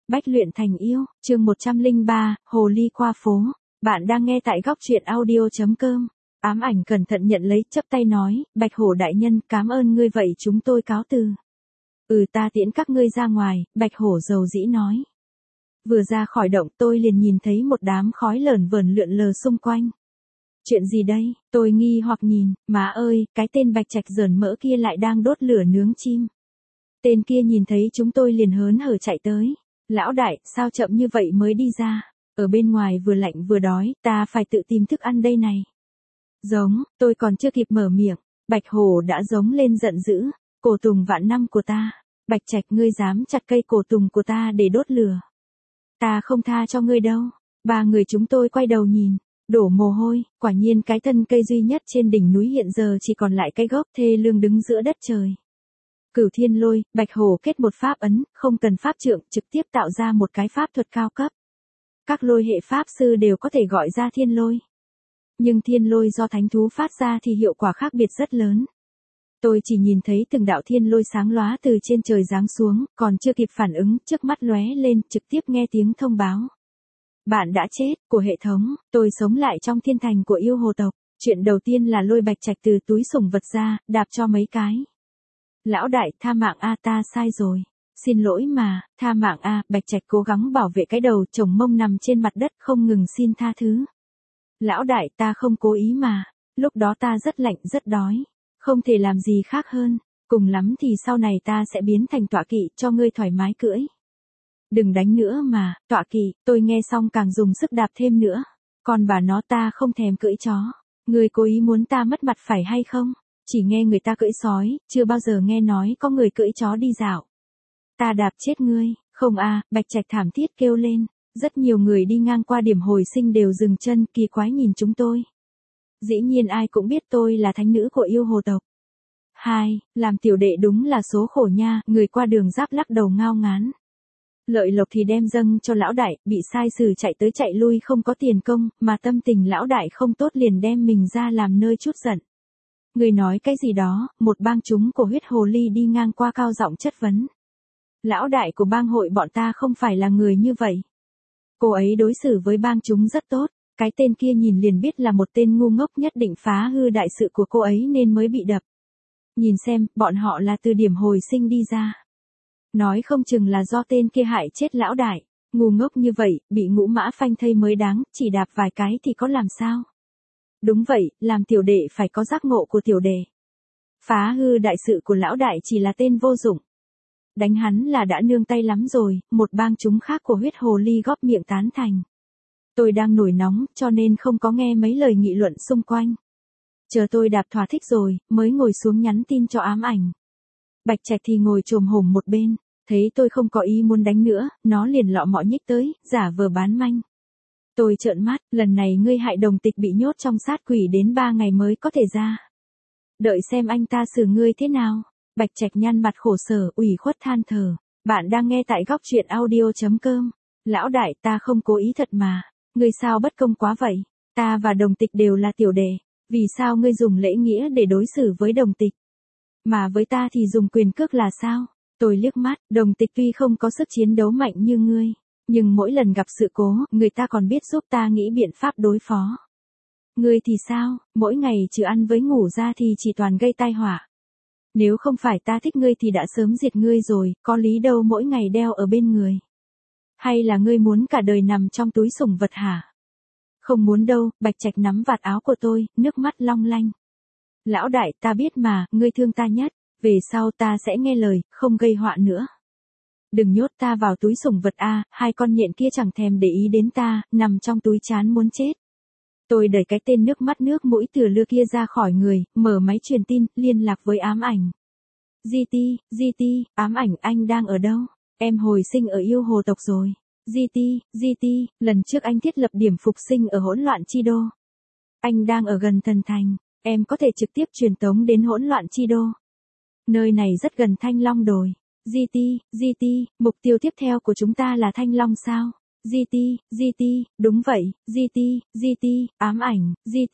Bách luyện thành yêu, chương 103, Hồ ly qua phố. Bạn đang nghe tại góc truyện audio.com. Ám ảnh cẩn thận nhận lấy, chắp tay nói, Bạch Hổ đại nhân, cảm ơn ngươi, vậy chúng tôi cáo từ. Ta tiễn các ngươi ra ngoài, Bạch Hổ dầu dĩ nói. Vừa ra khỏi động tôi liền nhìn thấy một đám khói lởn vởn lượn lờ xung quanh. Chuyện gì đây? Tôi nghi hoặc nhìn, má ơi, cái tên Bạch Trạch giởn mỡ kia lại đang đốt lửa nướng chim. Tên kia nhìn thấy chúng tôi liền hớn hở chạy tới. Lão đại, sao chậm như vậy mới đi ra? Ở bên ngoài vừa lạnh vừa đói, ta phải tự tìm thức ăn đây này. Giống, tôi còn chưa kịp mở miệng, Bạch Hổ đã giống lên giận dữ. Cổ tùng vạn năm của ta, Bạch Trạch, ngươi dám chặt cây cổ tùng của ta để đốt lửa. Ta không tha cho ngươi đâu. Ba người chúng tôi quay đầu nhìn, đổ mồ hôi, quả nhiên cái thân cây duy nhất trên đỉnh núi hiện giờ chỉ còn lại cái gốc thê lương đứng giữa đất trời. Cửu Thiên Lôi, Bạch Hổ kết một pháp ấn, không cần pháp trượng, trực tiếp tạo ra một cái pháp thuật cao cấp. Các lôi hệ pháp sư đều có thể gọi ra thiên lôi. Nhưng thiên lôi do thánh thú phát ra thì hiệu quả khác biệt rất lớn. Tôi chỉ nhìn thấy từng đạo thiên lôi sáng lóa từ trên trời giáng xuống, còn chưa kịp phản ứng, trước mắt lóe lên, trực tiếp nghe tiếng thông báo. Bạn đã chết, của hệ thống, tôi sống lại trong thiên thành của yêu hồ tộc. Chuyện đầu tiên là lôi Bạch Trạch từ túi sủng vật ra, đạp cho mấy cái. Lão đại, tha mạng a, ta sai rồi. Xin lỗi mà, tha mạng a, Bạch Trạch cố gắng bảo vệ cái đầu chồng mông nằm trên mặt đất không ngừng xin tha thứ. Lão đại, ta không cố ý mà, lúc đó ta rất lạnh rất đói, không thể làm gì khác hơn, cùng lắm thì sau này ta sẽ biến thành tọa kỵ cho ngươi thoải mái cưỡi. Đừng đánh nữa mà, tọa kỵ, tôi nghe xong càng dùng sức đạp thêm nữa, còn bà nó ta không thèm cưỡi chó, ngươi cố ý muốn ta mất mặt phải hay không? Chỉ nghe người ta cưỡi sói, chưa bao giờ nghe nói có người cưỡi chó đi dạo. Ta đạp chết ngươi, không a, Bạch Trạch thảm thiết kêu lên. Rất nhiều người đi ngang qua điểm hồi sinh đều dừng chân kỳ quái nhìn chúng tôi. Dĩ nhiên ai cũng biết tôi là thánh nữ của yêu hồ tộc. Làm tiểu đệ đúng là số khổ nha, người qua đường giáp lắc đầu ngao ngán. Lợi lộc thì đem dâng cho lão đại, bị sai sử chạy tới chạy lui không có tiền công, mà tâm tình lão đại không tốt liền đem mình ra làm nơi chút giận. Người nói cái gì đó, một bang chúng của huyết hồ ly đi ngang qua cao giọng chất vấn. Lão đại của bang hội bọn ta không phải là người như vậy. Cô ấy đối xử với bang chúng rất tốt, cái tên kia nhìn liền biết là một tên ngu ngốc nhất định phá hư đại sự của cô ấy nên mới bị đập. Nhìn xem, bọn họ là từ điểm hồi sinh đi ra. Nói không chừng là do tên kia hại chết lão đại, ngu ngốc như vậy, bị ngũ mã phanh thây mới đáng, chỉ đạp vài cái thì có làm sao. Đúng vậy, làm tiểu đệ phải có giác ngộ của tiểu đệ. Phá hư đại sự của lão đại chỉ là tên vô dụng. Đánh hắn là đã nương tay lắm rồi, một bang chúng khác của huyết hồ ly góp miệng tán thành. Tôi đang nổi nóng, cho nên không có nghe mấy lời nghị luận xung quanh. Chờ tôi đạp thỏa thích rồi, mới ngồi xuống nhắn tin cho ám ảnh. Bạch Trạch thì ngồi chồm hổm một bên, thấy tôi không có ý muốn đánh nữa, nó liền lọ mọ nhích tới, giả vờ bán manh. Tôi trợn mắt, lần này ngươi hại đồng tịch bị nhốt trong sát quỷ đến 3 ngày mới có thể ra. Đợi xem anh ta xử ngươi thế nào. Bạch Trạch nhăn mặt khổ sở, ủy khuất than thở. Bạn đang nghe tại góc truyện audio.com. Lão đại, ta không cố ý thật mà. Ngươi sao bất công quá vậy? Ta và đồng tịch đều là tiểu đệ. Vì sao ngươi dùng lễ nghĩa để đối xử với đồng tịch? Mà với ta thì dùng quyền cước là sao? Tôi liếc mắt, đồng tịch tuy không có sức chiến đấu mạnh như ngươi. Nhưng mỗi lần gặp sự cố, người ta còn biết giúp ta nghĩ biện pháp đối phó. Ngươi thì sao, mỗi ngày trừ ăn với ngủ ra thì chỉ toàn gây tai họa. Nếu không phải ta thích ngươi thì đã sớm diệt ngươi rồi, có lý đâu mỗi ngày đeo ở bên người. Hay là ngươi muốn cả đời nằm trong túi sủng vật hả? Không muốn đâu, Bạch Trạch nắm vạt áo của tôi, nước mắt long lanh. Lão đại, ta biết mà, ngươi thương ta nhất, về sau ta sẽ nghe lời, không gây họa nữa. Đừng nhốt ta vào túi sủng vật a, hai con nhện kia chẳng thèm để ý đến ta, nằm trong túi chán muốn chết. Tôi đẩy cái tên nước mắt nước mũi từ lưa kia ra khỏi người, mở máy truyền tin, liên lạc với ám ảnh. GT, ám ảnh, anh đang ở đâu? Em hồi sinh ở yêu hồ tộc rồi. GT, lần trước anh thiết lập điểm phục sinh ở hỗn loạn chi đô. Anh đang ở gần thần thành, em có thể trực tiếp truyền tống đến hỗn loạn chi đô. Nơi này rất gần Thanh Long đồi. GT, mục tiêu tiếp theo của chúng ta là Thanh Long sao? GT, đúng vậy, GT, ám ảnh,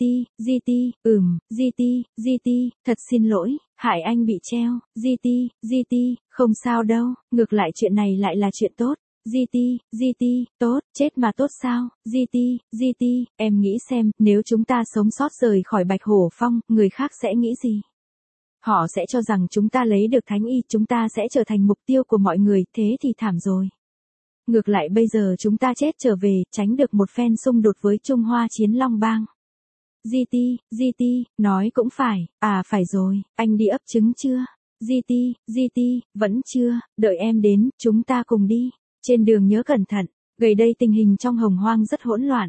GT, thật xin lỗi, hại anh bị treo, GT, không sao đâu, ngược lại chuyện này lại là chuyện tốt, GT, tốt, chết mà tốt sao, GT, em nghĩ xem, nếu chúng ta sống sót rời khỏi Bạch Hổ Phong, người khác sẽ nghĩ gì? Họ sẽ cho rằng chúng ta lấy được thánh y, chúng ta sẽ trở thành mục tiêu của mọi người, thế thì thảm rồi. Ngược lại bây giờ chúng ta chết trở về, tránh được một phen xung đột với Trung Hoa Chiến Long Bang. GT, nói cũng phải, phải rồi, anh đi ấp trứng chưa? GT, vẫn chưa, đợi em đến, chúng ta cùng đi. Trên đường nhớ cẩn thận, gần đây tình hình trong Hồng Hoang rất hỗn loạn.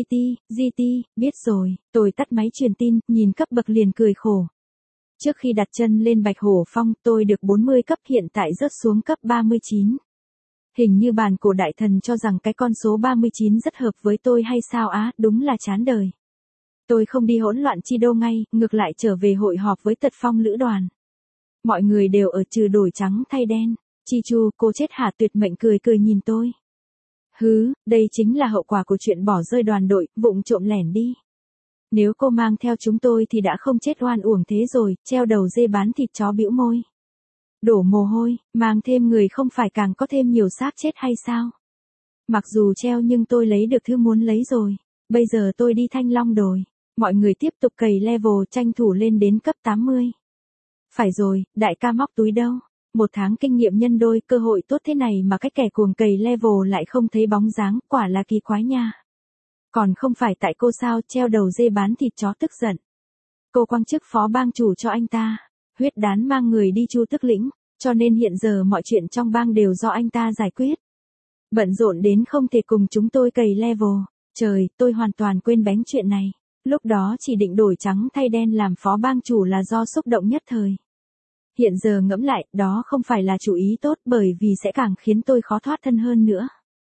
GT, biết rồi, tôi tắt máy truyền tin, nhìn cấp bậc liền cười khổ. Trước khi đặt chân lên Bạch Hổ Phong, tôi được 40 cấp, hiện tại rớt xuống cấp 39. Hình như bàn cổ đại thần cho rằng cái con số 39 rất hợp với tôi hay sao á, đúng là chán đời. Tôi không đi hỗn loạn chi đô ngay, ngược lại trở về hội họp với Tật Phong lữ đoàn. Mọi người đều ở trừ đổi trắng thay đen. Chi Chu, cô chết hả? Tuyệt Mệnh cười cười nhìn tôi. Đây chính là hậu quả của chuyện bỏ rơi đoàn đội, vụng trộm lẻn đi. Nếu cô mang theo chúng tôi thì đã không chết oan uổng thế rồi, treo đầu dê bán thịt chó bĩu môi. Đổ mồ hôi, mang thêm người không phải càng có thêm nhiều xác chết hay sao? Mặc dù treo nhưng tôi lấy được thứ muốn lấy rồi. Bây giờ tôi đi Thanh Long Đồi. Mọi người tiếp tục cày level, tranh thủ lên đến cấp 80. Phải rồi, đại ca móc túi đâu? 1 tháng kinh nghiệm nhân đôi, cơ hội tốt thế này mà cái kẻ cuồng cày level lại không thấy bóng dáng, quả là kỳ quái nha. Còn không phải tại cô sao, treo đầu dê bán thịt chó tức giận. Cô quăng chức phó bang chủ cho anh ta. Huyết Đán mang người đi Chu Tức Lĩnh, cho nên hiện giờ mọi chuyện trong bang đều do anh ta giải quyết. Bận rộn đến không thể cùng chúng tôi cày level. Trời, tôi hoàn toàn quên bén chuyện này. Lúc đó chỉ định đổi trắng thay đen làm phó bang chủ là do xúc động nhất thời. Hiện giờ ngẫm lại, đó không phải là chủ ý tốt bởi vì sẽ càng khiến tôi khó thoát thân hơn nữa.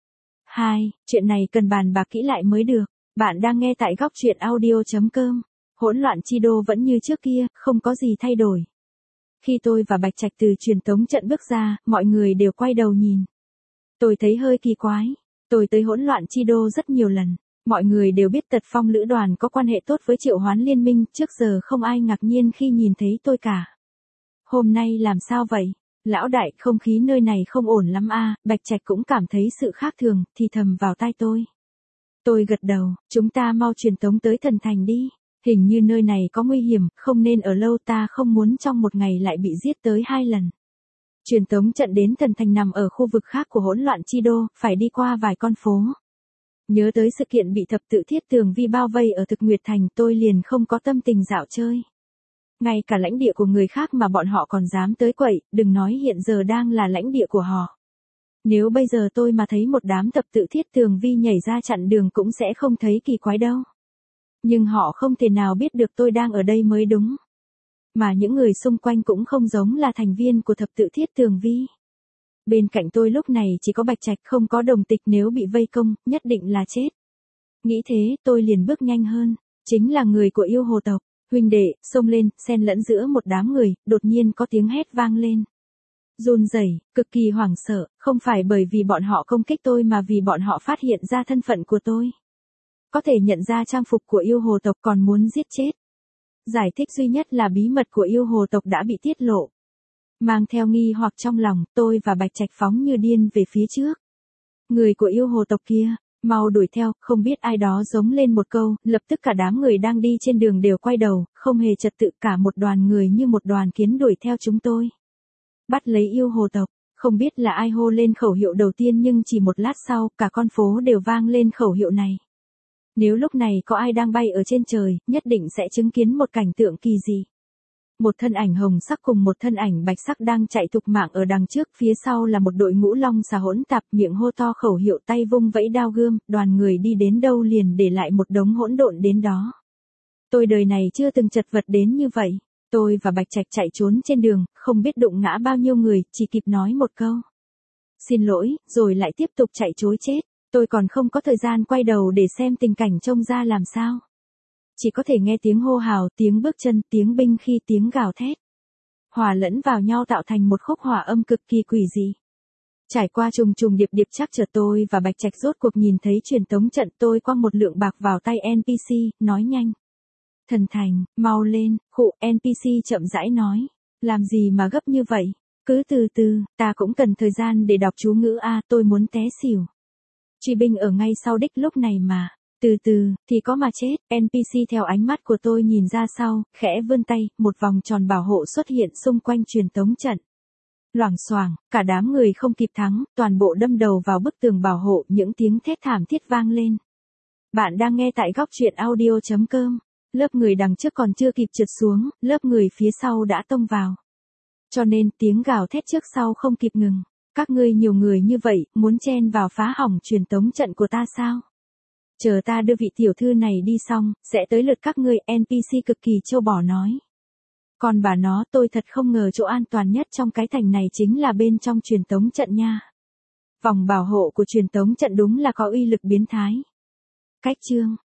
2. Chuyện này cần bàn bạc kỹ lại mới được. Bạn đang nghe tại góc truyện audio.com. Hỗn loạn chi đô vẫn như trước kia, không có gì thay đổi. Khi tôi và Bạch Trạch từ truyền tống trận bước ra, mọi người đều quay đầu nhìn. Tôi thấy hơi kỳ quái. Tôi tới hỗn loạn chi đô rất nhiều lần. Mọi người đều biết Tật Phong lữ đoàn có quan hệ tốt với Triệu Hoán Liên Minh, trước giờ không ai ngạc nhiên khi nhìn thấy tôi cả. Hôm nay làm sao vậy? Lão đại, không khí nơi này không ổn lắm a. Bạch Trạch cũng cảm thấy sự khác thường, thì thầm vào tai tôi. Tôi gật đầu, chúng ta mau truyền tống tới Thần Thành đi. Hình như nơi này có nguy hiểm, không nên ở lâu, ta không muốn trong một ngày lại bị giết tới 2 lần. Truyền tống trận đến Thần Thành nằm ở khu vực khác của hỗn loạn chi đô, phải đi qua vài con phố. Nhớ tới sự kiện bị thập tự thiết tường vi bao vây ở Thực Nguyệt Thành, tôi liền không có tâm tình dạo chơi. Ngay cả lãnh địa của người khác mà bọn họ còn dám tới quậy, đừng nói hiện giờ đang là lãnh địa của họ. Nếu bây giờ tôi mà thấy một đám thập tự thiết tường vi nhảy ra chặn đường cũng sẽ không thấy kỳ quái đâu. Nhưng họ không thể nào biết được tôi đang ở đây mới đúng. Mà những người xung quanh cũng không giống là thành viên của thập tự thiết tường vi. Bên cạnh tôi lúc này chỉ có Bạch Trạch, không có Đồng Tịch, nếu bị vây công, nhất định là chết. Nghĩ thế, tôi liền bước nhanh hơn. Chính là người của yêu hồ tộc. Huynh đệ, xông lên, xen lẫn giữa một đám người, đột nhiên có tiếng hét vang lên. Run rẩy, cực kỳ hoảng sợ, không phải bởi vì bọn họ công kích tôi mà vì bọn họ phát hiện ra thân phận của tôi. Có thể nhận ra trang phục của yêu hồ tộc, còn muốn giết chết. Giải thích duy nhất là bí mật của yêu hồ tộc đã bị tiết lộ. Mang theo nghi hoặc trong lòng, tôi và Bạch Trạch phóng như điên về phía trước. Người của yêu hồ tộc kia, mau đuổi theo, không biết ai đó giống lên một câu, lập tức cả đám người đang đi trên đường đều quay đầu, không hề trật tự, cả một đoàn người như một đoàn kiến đuổi theo chúng tôi. Bắt lấy yêu hồ tộc, không biết là ai hô lên khẩu hiệu đầu tiên nhưng chỉ một lát sau, cả con phố đều vang lên khẩu hiệu này. Nếu lúc này có ai đang bay ở trên trời, nhất định sẽ chứng kiến một cảnh tượng kỳ dị. Một thân ảnh hồng sắc cùng một thân ảnh bạch sắc đang chạy thục mạng ở đằng trước, phía sau là một đội ngũ long xà hỗn tạp, miệng hô to khẩu hiệu, tay vung vẫy đao gươm, đoàn người đi đến đâu liền để lại một đống hỗn độn đến đó. Tôi đời này chưa từng chật vật đến như vậy. Tôi và Bạch Trạch chạy trốn trên đường, không biết đụng ngã bao nhiêu người, chỉ kịp nói một câu. Xin lỗi, rồi lại tiếp tục chạy trối chết. Tôi còn không có thời gian quay đầu để xem tình cảnh trông ra làm sao. Chỉ có thể nghe tiếng hô hào, tiếng bước chân, tiếng binh khí, tiếng gào thét. Hòa lẫn vào nhau tạo thành một khúc hòa âm cực kỳ quỷ dị. Trải qua trùng trùng điệp điệp chắc chở, tôi và Bạch Trạch rốt cuộc nhìn thấy truyền tống trận. Tôi quăng một lượng bạc vào tay NPC, nói nhanh. Thần Thành, mau lên, khụ, NPC chậm rãi nói. Làm gì mà gấp như vậy? Cứ từ từ, ta cũng cần thời gian để đọc chú ngữ a, tôi muốn té xỉu. Truy binh ở ngay sau đích lúc này mà. Từ từ, thì có mà chết, NPC theo ánh mắt của tôi nhìn ra sau, khẽ vươn tay, một vòng tròn bảo hộ xuất hiện xung quanh truyền tống trận. Loảng xoảng, cả đám người không kịp thắng, toàn bộ đâm đầu vào bức tường bảo hộ, những tiếng thét thảm thiết vang lên. Bạn đang nghe tại góc truyện audio.com. Lớp người đằng trước còn chưa kịp trượt xuống, lớp người phía sau đã tông vào. Cho nên tiếng gào thét trước sau không kịp ngừng. Các ngươi nhiều người như vậy, muốn chen vào phá hỏng truyền tống trận của ta sao? Chờ ta đưa vị tiểu thư này đi xong, sẽ tới lượt các ngươi, NPC cực kỳ trâu bò nói. Còn bà nó, tôi thật không ngờ chỗ an toàn nhất trong cái thành này chính là bên trong truyền tống trận nha. Vòng bảo hộ của truyền tống trận đúng là có uy lực biến thái. Cách chương